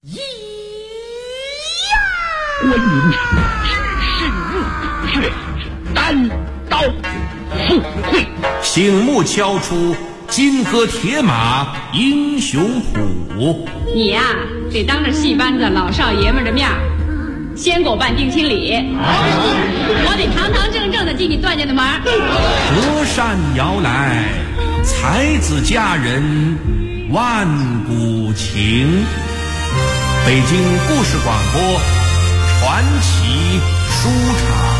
咿呀！观音是至圣无绝，单刀赴会， 醒目敲出金戈铁马英雄谱。 你呀，得当着戏班子老少爷们的面先给我办定亲礼，我得堂堂正正的进你段家的门。 隔山摇来，才子佳人万古情。北京故事广播传奇书场。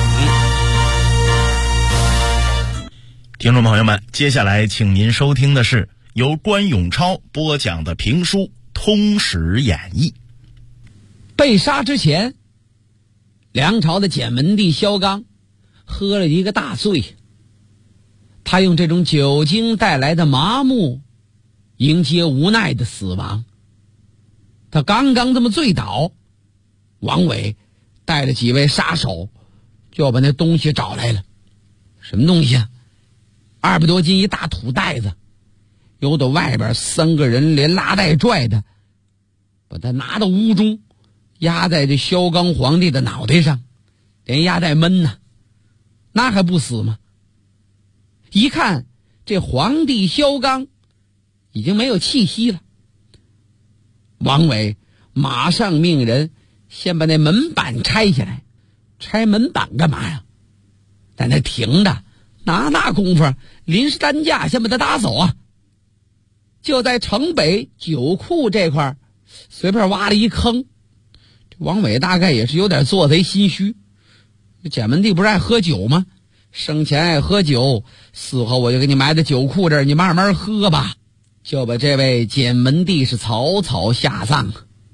听众朋友们，接下来请您收听的是由关永超播讲的评书《通史演义》。 被杀之前，梁朝的简文帝萧纲喝了一个大醉，他用这种酒精带来的麻木迎接无奈的死亡。他刚刚这么醉倒，王伟带着几位杀手就把那东西找来了。什么东西啊？200多斤一大土袋子，由到外边3个人连拉带拽的把他拿到屋中，压在这萧纲皇帝的脑袋上，连压带闷呢，那还不死吗？一看这皇帝萧纲已经没有气息了，王伟马上命人先把那门板拆下来。拆门板干嘛呀？在那停着，那功夫临时担架先把他打走啊。就在城北酒库这块随便挖了一坑。这王伟大概也是有点做贼心虚，简文帝不是爱喝酒吗？生前爱喝酒，死后我就给你埋在酒库这儿，你慢慢喝吧。就把这位简文帝是草草下葬。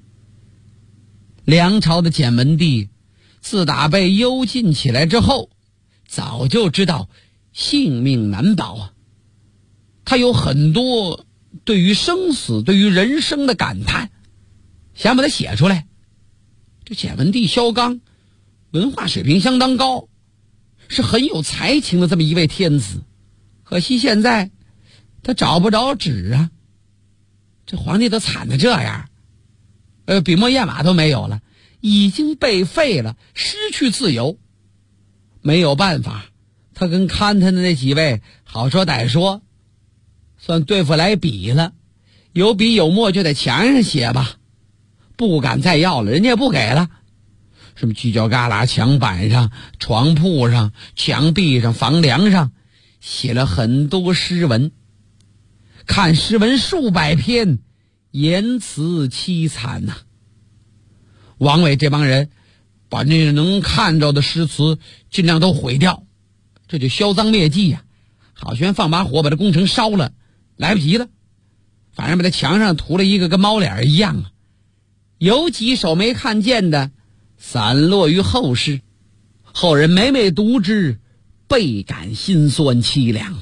梁朝的简文帝自打被幽禁起来之后，早就知道性命难保啊。他有很多对于生死、对于人生的感叹，想把它写出来。这简文帝萧纲文化水平相当高，是很有才情的这么一位天子，可惜现在他找不着纸啊。这皇帝都惨得这样，笔墨砚码都没有了，已经被废了，失去自由。没有办法，他跟看他的那几位好说歹说，算对付来笔了，有笔有墨就在墙上写吧，不敢再要了，人家也不给了。什么犄角旮旯、墙板上、床铺上、墙壁上、房梁上写了很多诗文，看诗文数百篇，言辞凄惨呐。王伟这帮人把那能看着的诗词尽量都毁掉，这就销赃灭迹呀。好悬放把火把这工程烧了，来不及了。反正把这墙上涂了一个跟猫脸一样啊。有几首没看见的散落于后世，后人每每读之，倍感心酸凄凉。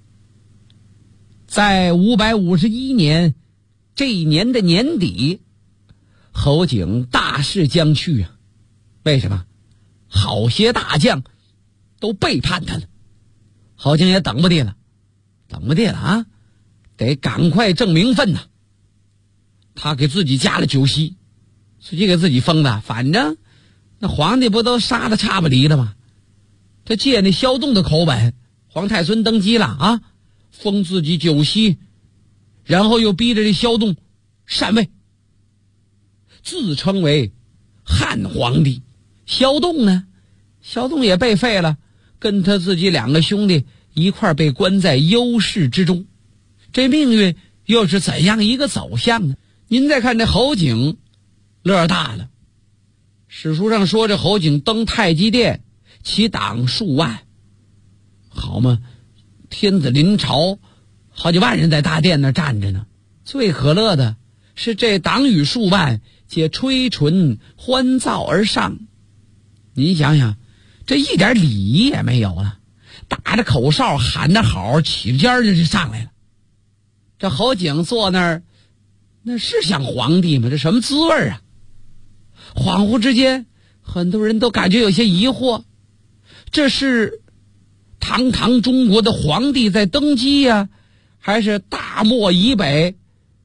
在551年这一年的年底，侯景大势将去啊。为什么？好些大将都背叛他了，侯景也等不地了啊，得赶快正名分呐。他给自己加了酒席，自己给自己封的，反正那皇帝不都杀的差不离了吗？他借那萧栋的口本，皇太孙登基了啊，封自己酒席，然后又逼着这萧栋禅位，自称为汉皇帝。萧栋呢，萧栋也被废了，跟他自己2个兄弟一块被关在幽室之中。这命运又是怎样一个走向呢？您再看这侯景乐大了。史书上说这侯景登太极殿，其党数万，好嘛，天子临朝，好几万人在大殿那站着呢。最可乐的是这党羽数万，皆吹唇欢噪而上。您想想，这一点礼仪也没有了，打着口哨喊着好，起着尖儿就上来了。这侯景坐那儿，那是像皇帝吗？这什么滋味啊？恍惚之间，很多人都感觉有些疑惑，这是堂堂中国的皇帝在登基呀，还是大漠以北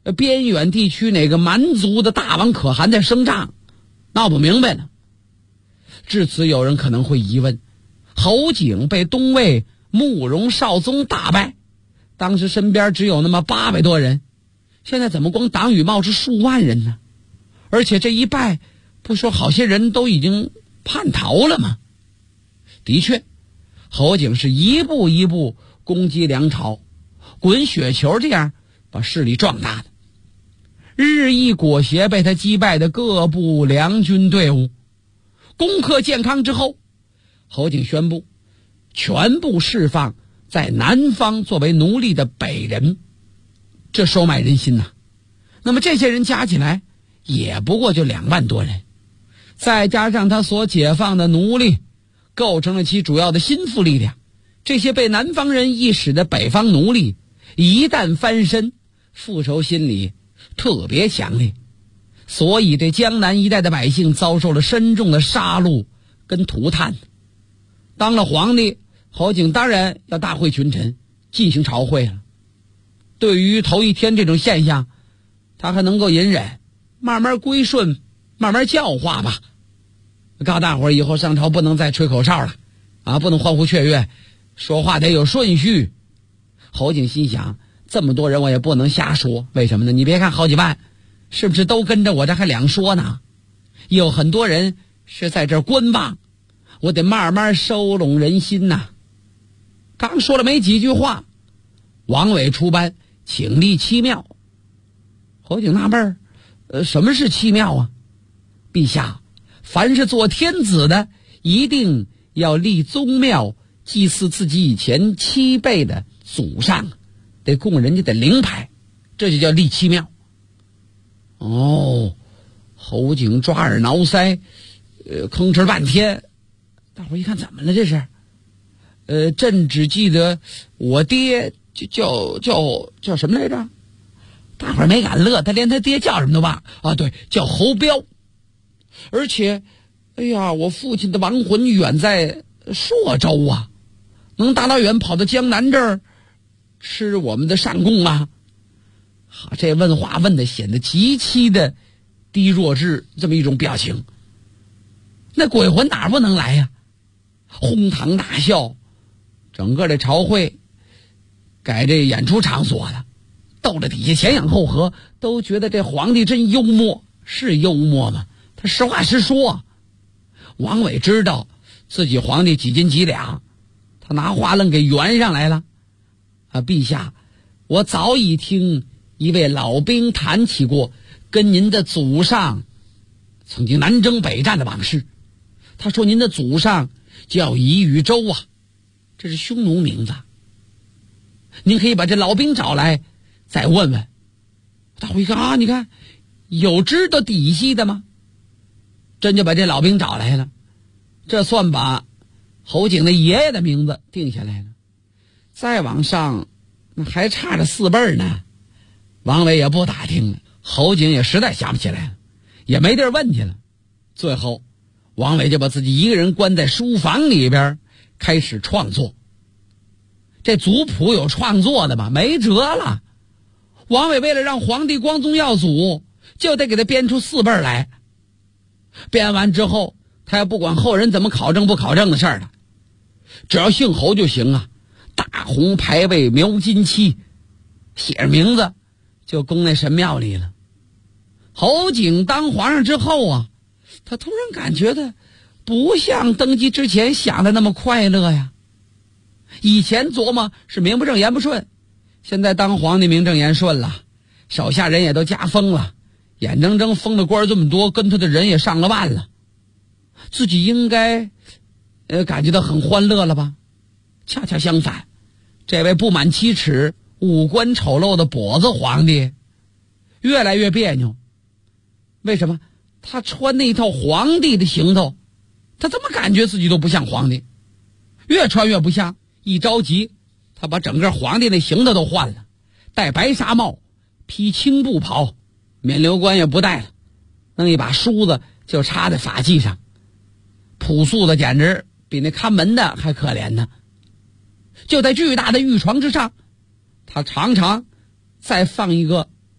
边远地区哪个蛮族的大王可汗在声仗，闹不明白呢。至此有人可能会疑问，侯景被东魏慕容绍宗打败，当时身边只有那么800多人，现在怎么光党羽冒出数万人呢？而且这一败，不说好些人都已经叛逃了吗？的确，侯景是一步一步攻击梁朝，滚雪球这样把势力壮大的。日益裹挟被他击败的各部梁军队伍，攻克建康之后，侯景宣布全部释放在南方作为奴隶的北人，这收买人心呐。那么这些人加起来也不过就2万多人，再加上他所解放的奴隶，构成了其主要的心腹力量。这些被南方人一使的北方奴隶一旦翻身，复仇心理特别强烈，所以这江南一带的百姓遭受了深重的杀戮跟涂炭。当了皇帝，侯景当然要大会群臣，进行朝会了。对于头一天这种现象，他还能够隐忍，慢慢归顺，慢慢教化吧。告诉大伙儿以后上朝不能再吹口哨了啊，不能欢呼雀跃，说话得有顺序。侯景心想，这么多人我也不能瞎说，为什么呢？你别看好几万，是不是都跟着我这还两说呢？有很多人是在这儿观望，我得慢慢收拢人心呐。刚说了没几句话，王伟出班请立七庙。侯景纳闷儿，什么是七庙啊？陛下，凡是做天子的，一定要立宗庙，祭祀自己以前7辈的祖上，得供人家的灵牌，这就叫立七庙。哦，侯景抓耳挠腮，吭哧半天。大伙一看，怎么了这是？朕只记得我爹就叫什么来着？大伙没敢乐，他连他爹叫什么都忘啊！对，叫侯彪。而且，哎呀，我父亲的亡魂远在朔州啊，能大老远跑到江南这儿吃我们的上供吗？好，这问话问的显得极其的低弱智，这么一种表情。那鬼魂哪不能来呀？哄堂大笑，整个这朝会改这演出场所了，逗着底下前仰后合，都觉得这皇帝真幽默。是幽默吗？他实话实说。王伟知道自己皇帝几斤几两，他拿话愣给圆上来了。陛下，我早已听一位老兵谈起过跟您的祖上曾经南征北战的往事。他说您的祖上叫宜禹州啊，这是匈奴名字。您可以把这老兵找来再问问。大伙一看啊，你看有知道底细的吗？真就把这老兵找来了，这算把侯景的爷爷的名字定下来了。再往上那还差着4辈呢。王伟也不打听了，侯景也实在想不起来了，也没地儿问去了。最后王伟就把自己一个人关在书房里边开始创作。这族谱有创作的吗？没辙了。王伟为了让皇帝光宗耀祖，就得给他编出4辈来。编完之后，他也不管后人怎么考证不考证的事儿了，只要姓侯就行啊。大红牌位描金漆，写着名字就供那神庙里了。侯景当皇上之后啊，他突然感觉的不像登基之前想的那么快乐呀。以前琢磨是名不正言不顺，现在当皇帝名正言顺了，手下人也都加封了，眼睁睁封的官这么多，跟他的人也上了万了，自己应该感觉到很欢乐了吧？恰恰相反，这位不满7尺、五官丑陋的跛子皇帝越来越别扭。为什么？他穿那一套皇帝的行头，他怎么感觉自己都不像皇帝，越穿越不像。一着急，他把整个皇帝那行头都换了，戴白纱帽，披青布袍，冕旒冠也不戴了，弄一把梳子就插在发髻上，朴素的简直比那看门的还可怜呢。就在巨大的玉床之上，他常常再放一个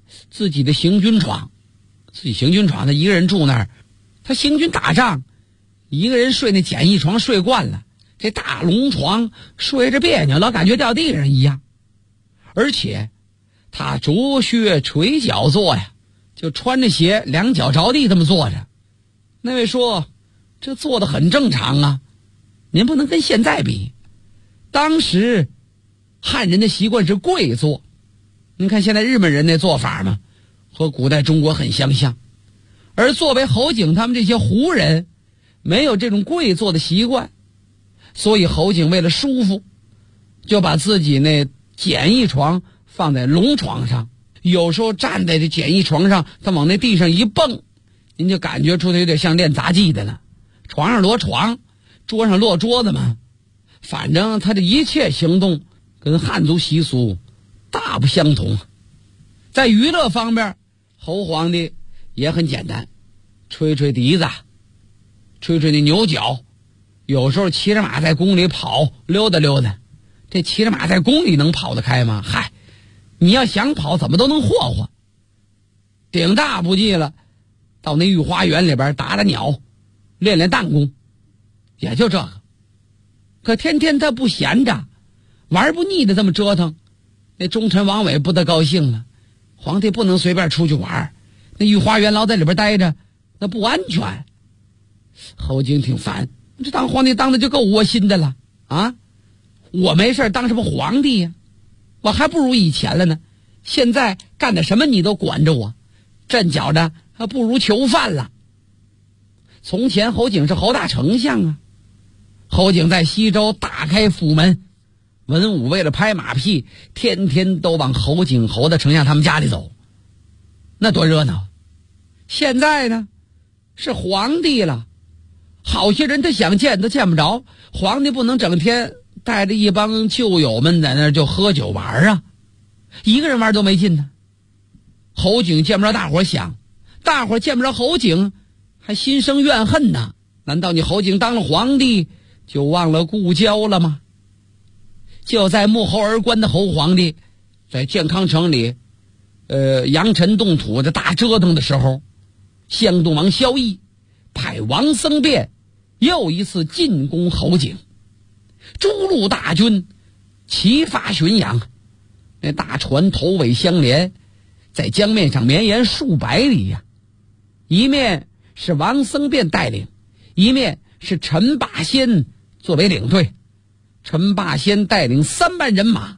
自己的行军床，他一个人住那儿，他行军打仗，一个人睡那简易床睡惯了，这大龙床睡着别扭，老感觉掉地上一样。而且他着靴垂脚坐呀，就穿着鞋两脚着地这么坐着。那位说这坐得很正常啊，您不能跟现在比。当时汉人的习惯是跪坐，您看现在日本人那做法嘛，和古代中国很相像。而作为侯景他们这些胡人，没有这种跪坐的习惯，所以侯景为了舒服，就把自己那简易床放在龙床上，有时候站在这简易床上，他往那地上一蹦，您就感觉出他有点像练杂技的了。床上摞床，桌上摞桌子嘛，反正他的一切行动跟汉族习俗大不相同。在娱乐方面，侯皇帝也很简单，吹吹笛子，吹吹那牛角，有时候骑着马在宫里跑溜达溜达。这骑着马在宫里能跑得开吗？嗨，你要想跑怎么都能霍霍。顶大不济了，到那御花园里边打打鸟，练练弹弓，也就这个。可天天他不闲着，玩不腻的这么折腾，那忠臣王伟不得高兴了。皇帝不能随便出去玩，那御花园老在里边待着，那不安全。侯景挺烦，这当皇帝当的就够窝心的了啊！我没事当什么皇帝呀？我还不如以前了呢。现在干点什么你都管着我，朕觉着还不如囚犯了。从前侯景是侯大丞相啊，侯景在西周大开府门，文武为了拍马屁，天天都往侯景侯大丞相他们家里走，那多热闹。现在呢是皇帝了，好些人他想见都见不着，皇帝不能整天带着一帮旧友们在那儿就喝酒玩啊，一个人玩都没劲呢。侯景见不着大伙想，大伙见不着侯景还心生怨恨呢。难道你侯景当了皇帝就忘了故交了吗？就在沐侯而观的侯皇帝在健康城里扬尘动土的大折腾的时候，襄东王萧绎派王僧辩又一次进攻侯景，诸路大军齐发巡洋，那大船头尾相连，在江面上绵延数百里呀。一面是王僧辩带领，一面是陈霸先作为领队。陈霸先带领3万人马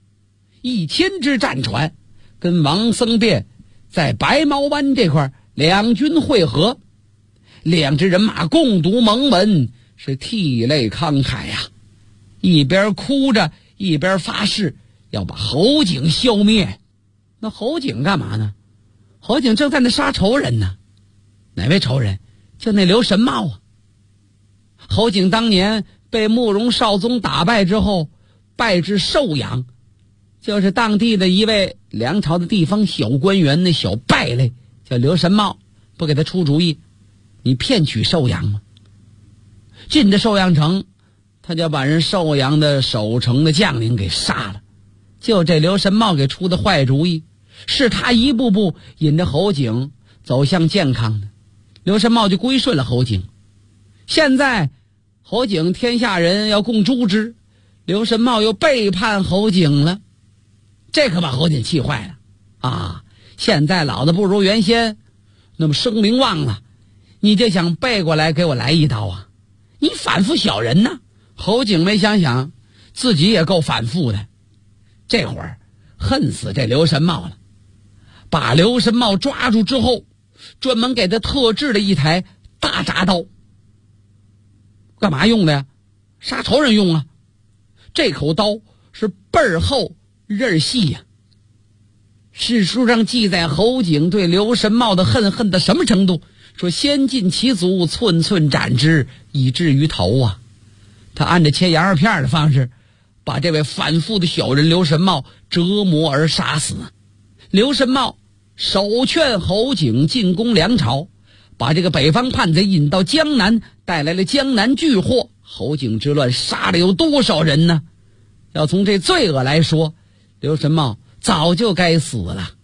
，1000只战船，跟王僧辩在白毛湾这块两军会合。2支人马共读盟文，是涕泪慷慨呀，一边哭着一边发誓要把侯景消灭。那侯景干嘛呢？侯景正在那杀仇人呢。哪位仇人？就那刘神茂啊。侯景当年被慕容绍宗打败之后，拜至寿阳，就是当地的一位梁朝的地方小官员，那小败类叫刘神茂，不给他出主意，你骗取寿阳吗？进这寿阳城，他就把人寿阳的守城的将领给杀了。就这刘神茂给出的坏主意，是他一步步引着侯景走向健康的，刘神茂就归顺了侯景。现在侯景天下人要共诛之，刘神茂又背叛侯景了，这可把侯景气坏了啊！现在老子不如原先那么声名望了，你就想背过来给我来一刀啊？你反复小人呢！侯景没想想自己也够反复的，这会儿恨死这刘神茂了。把刘神茂抓住之后，专门给他特制了一台大铡刀。干嘛用的呀？杀仇人用啊！这口刀是倍儿厚刃儿细呀。史书上记载侯景对刘神茂的恨到什么程度？说先尽其足，寸寸斩之，以至于头啊！他按着切羊肉片的方式，把这位反复的小人刘神茂折磨而杀死。刘神茂首劝侯景进攻梁朝，把这个北方叛贼引到江南，带来了江南巨祸。侯景之乱杀了有多少人呢？要从这罪恶来说，刘神茂早就该死了。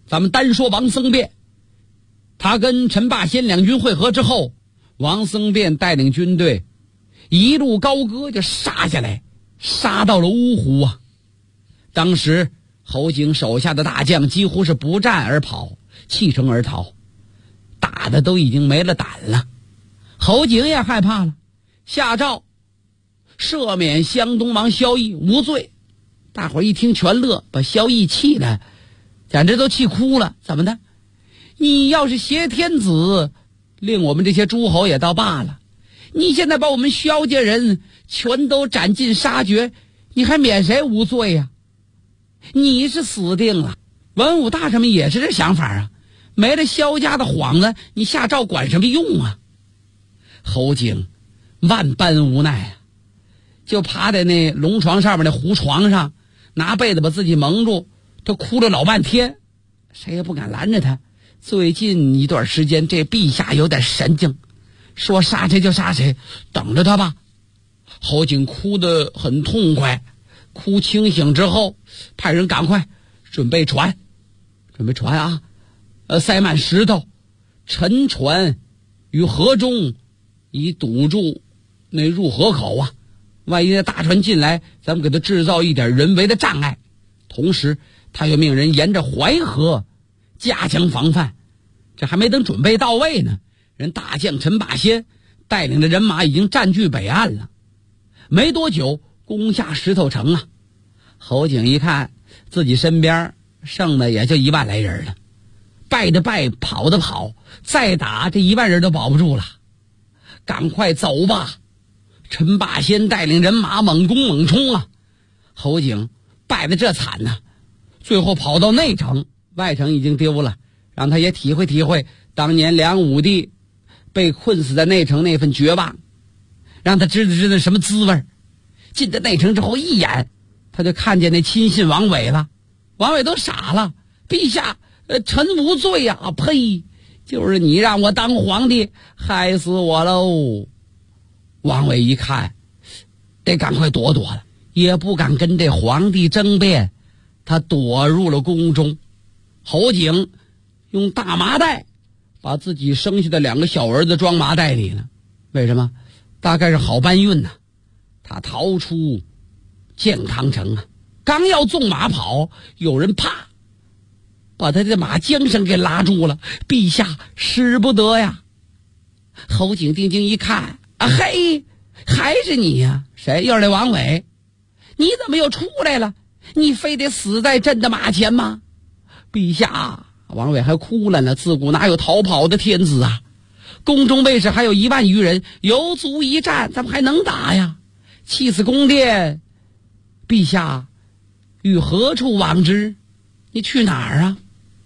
咱们单说王僧辩，他跟陈霸先两军会合之后，王僧辩带领军队一路高歌就杀下来，杀到了芜湖啊。当时侯景手下的大将几乎是不战而跑，弃城而逃，打的都已经没了胆了。侯景也害怕了，下诏赦免湘东王萧绎无罪。大伙儿一听全乐，把萧绎气的简直都气哭了。怎么的？你要是挟天子，令我们这些诸侯也倒罢了，你现在把我们萧家人全都斩尽杀绝，你还免谁无罪呀？你是死定了。文武大臣们也是这想法啊，没了萧家的幌子，你下诏管什么用啊？侯景万般无奈啊，就趴在那龙床上面的胡床上，拿被子把自己蒙住，他哭了老半天，谁也不敢拦着他。最近一段时间这陛下有点神经，说杀谁就杀谁，等着他吧。侯景哭得很痛快，哭清醒之后，派人赶快准备船啊，塞满石头，沉船于河中，以堵住那入河口啊。万一那大船进来，咱们给他制造一点人为的障碍。同时他又命人沿着淮河加强防范。这还没等准备到位呢，人大将陈霸先带领的人马已经占据北岸了，没多久攻下石头城啊。侯景一看自己身边剩的也就1万来人了，败的败，跑的跑，再打这1万人都保不住了，赶快走吧。陈霸先带领人马猛攻猛冲啊，侯景败得这惨啊，最后跑到内城，外城已经丢了，让他也体会体会当年梁武帝被困死在内城那份绝望，让他知道什么滋味。进到内城之后，一眼他就看见那亲信王伟了。王伟都傻了，陛下，臣无罪啊！呸！就是你让我当皇帝，害死我喽！王伟一看，得赶快躲躲了，也不敢跟这皇帝争辩，他躲入了宫中。侯景用大麻袋把自己生下的2个小儿子装麻袋里了。为什么？大概是好搬运呢。他逃出建康城啊，刚要纵马跑，有人啪把他的马缰绳给拉住了。陛下使不得呀！侯景定睛一看，啊嘿，还是你呀！谁？又是那王伟。你怎么又出来了？你非得死在朕的马前吗？陛下，王伟还哭了呢，自古哪有逃跑的天子啊？宫中卫士还有1万余人，有足一战，咱们还能打呀？弃此宫殿，陛下与何处往之？你去哪儿啊？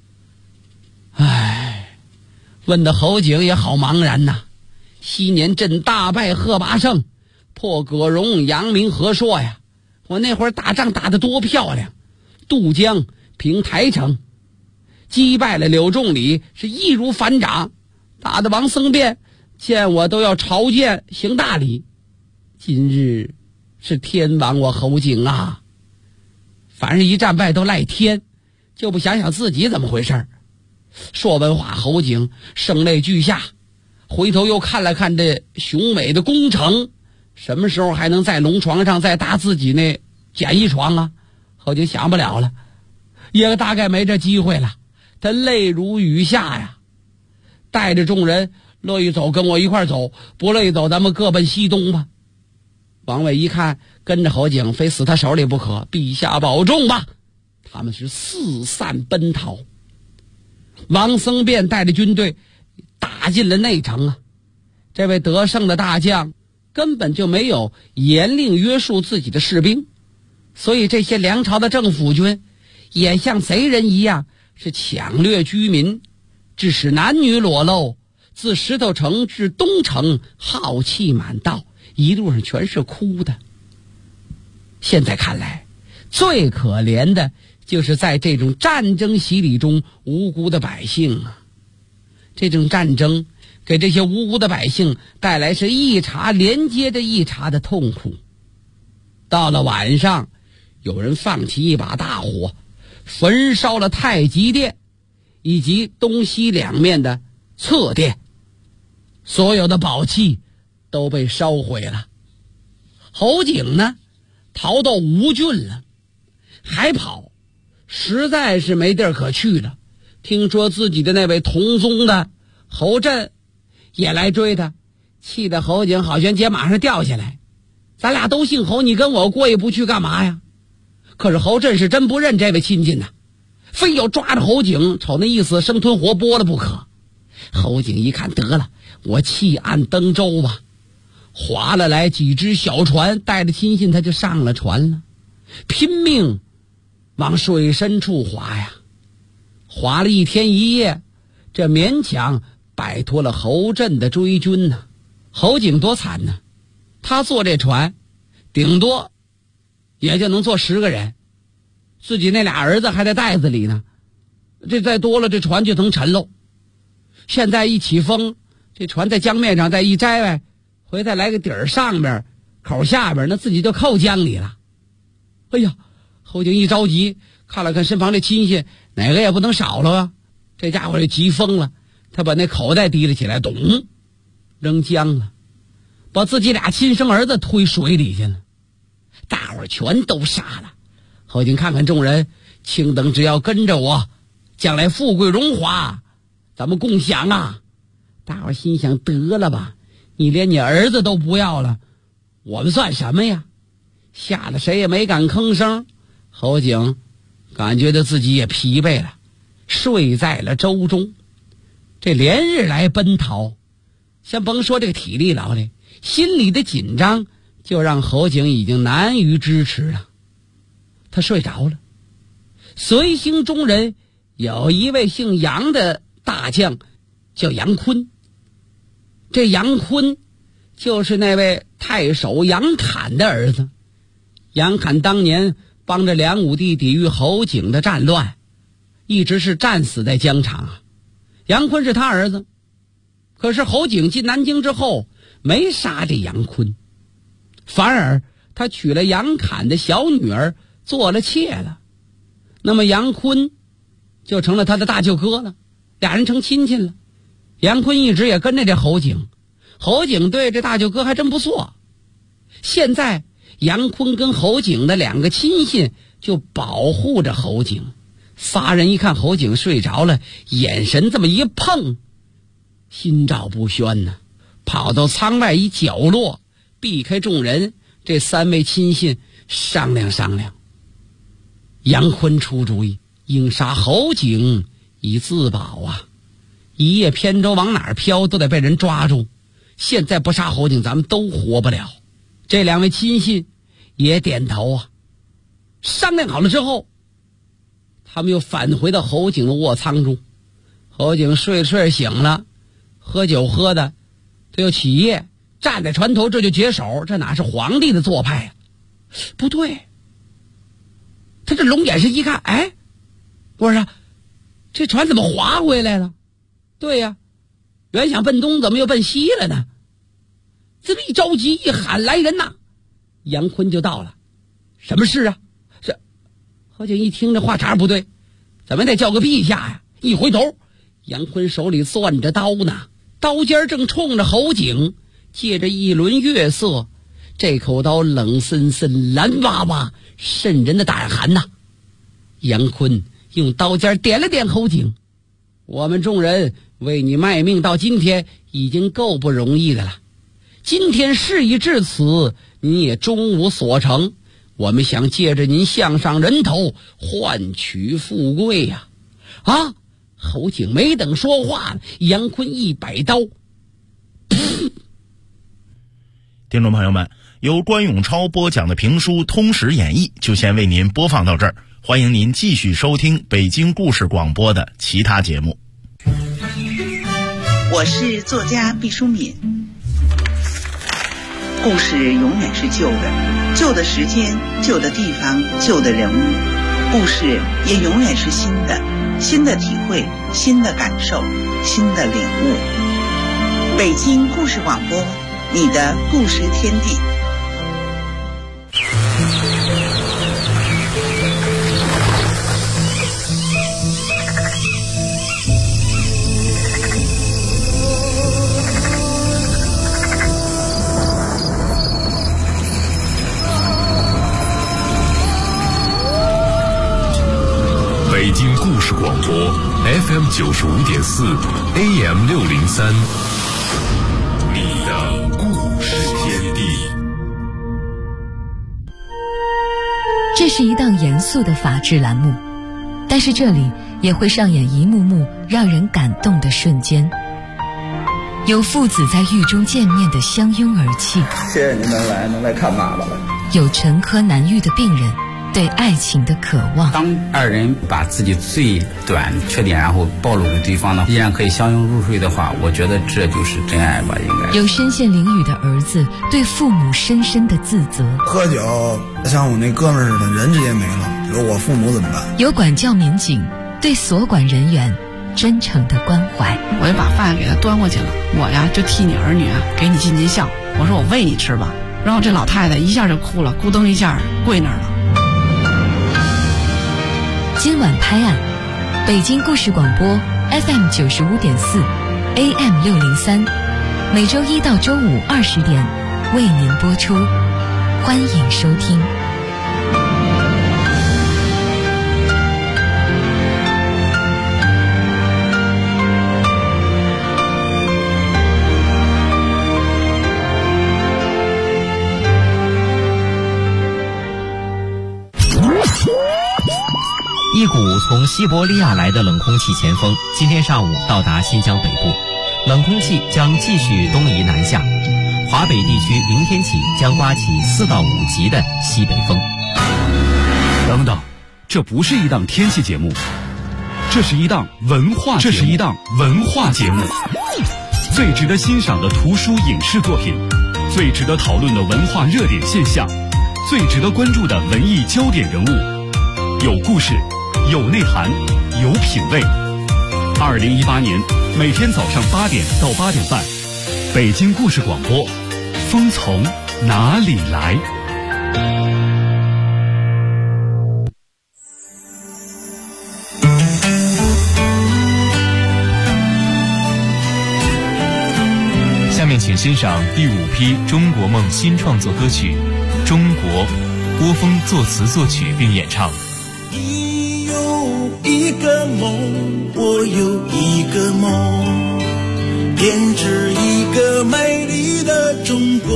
唉，问的侯景也好茫然呐。昔年朕大败贺拔胜，破葛荣，扬名和硕呀，我那会儿打仗打得多漂亮，渡江平台城，击败了柳仲礼，是易如反掌，打得王僧辩见我都要朝见行大礼。今日是天亡我侯景啊！凡是一战败都赖天，就不想想自己怎么回事。说完话，侯景声泪俱下，回头又看了看这雄伟的宫城，什么时候还能在龙床上再搭自己那简易床啊？侯景想不了了，也大概没这机会了。他泪如雨下呀，带着众人，乐意走跟我一块走，不乐意走咱们各奔西东吧。王伟一看跟着侯景非死他手里不可，陛下保重吧。他们是四散奔逃。王僧辩带着军队打进了内城啊，这位得胜的大将根本就没有严令约束自己的士兵，所以这些梁朝的政府军也像贼人一样，是抢掠居民，致使男女裸露，自石头城至东城浩气满道，一路上全是哭的。现在看来，最可怜的就是在这种战争洗礼中无辜的百姓啊！这种战争给这些无辜的百姓带来是一茬连接着一茬的痛苦。到了晚上，有人放起一把大火，焚烧了太极殿， 以及东西两面的侧殿，所有的宝器都被烧毁了。侯景呢，逃到吴郡了，还跑，实在是没地儿可去了。听说自己的那位同宗的侯震也来追他，气得侯景好悬崖马上掉下来。咱俩都姓侯，你跟我过意不去干嘛呀？可是侯震是真不认这位亲戚呐，非要抓着侯景，瞅那意思生吞活剥了不可。侯景一看，得了，我弃岸登舟吧。划了来几只小船，带着亲信他就上了船了，拼命往水深处划呀。划了一天一夜，这勉强摆脱了侯震的追军呢。侯景多惨呢，他坐这船顶多也就能坐10个人，自己那俩儿子还在袋子里呢，这再多了这船就能沉喽。现在一起风，这船在江面上再一摘呗，回再来个底儿上边口下边，那自己就扣江里了。哎呀，侯景一着急，看了看身旁的亲戚，哪个也不能少了啊。这家伙就急疯了，他把那口袋提了起来，咚扔江了，把自己俩亲生儿子推水里去了。大伙儿全都傻了。侯景看看众人，卿等只要跟着我，将来富贵荣华咱们共享啊。大伙儿心想，得了吧，你连你儿子都不要了，我们算什么呀？吓得谁也没敢吭声。侯景感觉到自己也疲惫了，睡在了舟中。这连日来奔逃，先甭说这个体力劳累，心里的紧张就让侯景已经难于支持了。他睡着了。随行中人有一位姓杨的大将，叫杨坤。这杨坤就是那位太守杨侃的儿子。杨侃当年帮着梁武帝抵御侯景的战乱，一直是战死在疆场啊。杨坤是他儿子，可是侯景进南京之后没杀这杨坤，反而他娶了杨侃的小女儿做了妾了。那么杨坤就成了他的大舅哥了，俩人成亲戚了。杨坤一直也跟着这侯景，侯景对这大舅哥还真不错。现在杨坤跟侯景的两个亲信就保护着侯景。仨人一看侯景睡着了，眼神这么一碰，心照不宣呢，跑到舱外一角落，避开众人。这3位亲信商量商量，杨坤出主意，应杀侯景以自保啊。一叶扁舟往哪儿飘都得被人抓住，现在不杀侯景咱们都活不了。这2位亲信也点头啊。商量好了之后，他们又返回到侯景的卧舱中。侯景睡着睡着醒了，喝酒喝的他又起夜，站在船头这就解手，这哪是皇帝的做派呀？不对，他这龙眼是一看，哎，不是，这船怎么划回来了？对呀，原想奔东，怎么又奔西了呢？这么一着急一喊，来人呐！杨坤就到了。什么事啊？这侯景一听这话茬不对，怎么得叫个陛下呀？一回头，杨坤手里攥着刀呢，刀尖正冲着侯景，借着一轮月色，这口刀冷森森蓝哇哇，渗人的胆寒呐。杨坤用刀尖点了点侯景，我们众人为你卖命到今天已经够不容易的了，今天事已至此，你也终无所成，我们想借着您项上人头换取富贵呀！啊！侯景没等说话，杨坤一摆刀。 听众朋友们，由关永超播讲的评书《通史演义》就先为您播放到这儿，欢迎您继续收听北京故事广播的其他节目。 我是作家毕淑敏。故事永远是旧的，旧的时间、旧的地方、旧的人物，故事也永远是新的，新的体会，新的感受，新的领悟。北京故事广播，你的故事天地。 北京故事广播 FM 95.4 AM 603，你的故事天地。 这是一档严肃的法制栏目，但是这里也会上演一幕幕让人感动的瞬间。有父子在狱中见面的相拥而泣， 谢谢您能来看爸爸了。 有沉疴难愈的病人对爱情的渴望。 当二人把自己最短缺点然后暴露给对方呢，依然可以相拥入睡的话，我觉得这就是真爱吧，应该。 有身陷囹圄的儿子对父母深深的自责。 喝酒像我那哥们儿似的，人直接没了，有我父母怎么办？ 有管教民警对所管人员真诚的关怀。 我就把饭给他端过去了，我呀就替你儿女啊给你尽尽孝，我说我喂你吃吧。然后这老太太一下就哭了，咕噔一下跪那儿了。 今晚拍案，北京故事广播 FM 95.4 AM 603，每周一到周五20点为您播出，欢迎收听。 一股从西伯利亚来的冷空气前锋今天上午到达新疆北部，冷空气将继续东移南下，华北地区明天起将刮起4到5级的西北风。 等等，这不是一档天气节目，这是一档文化节目。最值得欣赏的图书影视作品，最值得讨论的文化热点现象，最值得关注的文艺焦点人物，有故事，有内涵，有品味。2018年每天早上8点到8点半，北京故事广播，风从哪里来？ 下面请欣赏第5批中国梦新创作歌曲《中国》，郭峰作词作曲并演唱。 你有一个梦，我有一个梦，编织一个美丽的中国。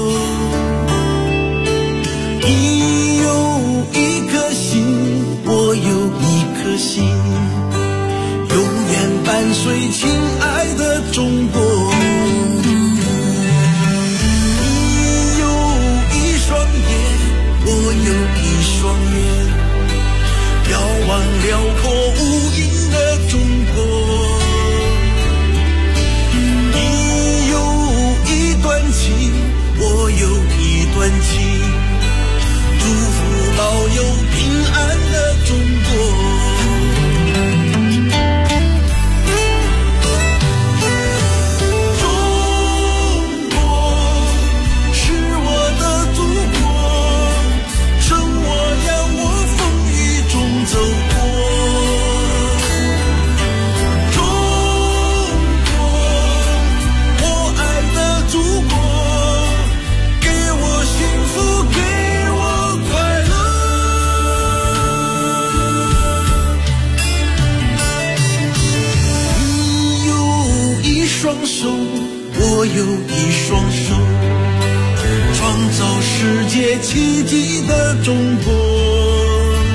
你有一颗心，我有一颗心，永远伴随亲爱的中国。你有一双眼，我有一双眼，遥望辽阔无垠的中国。你有一段情，我有一段情，祝福保佑平安的中国。我有一双手，创造世界奇迹的中国。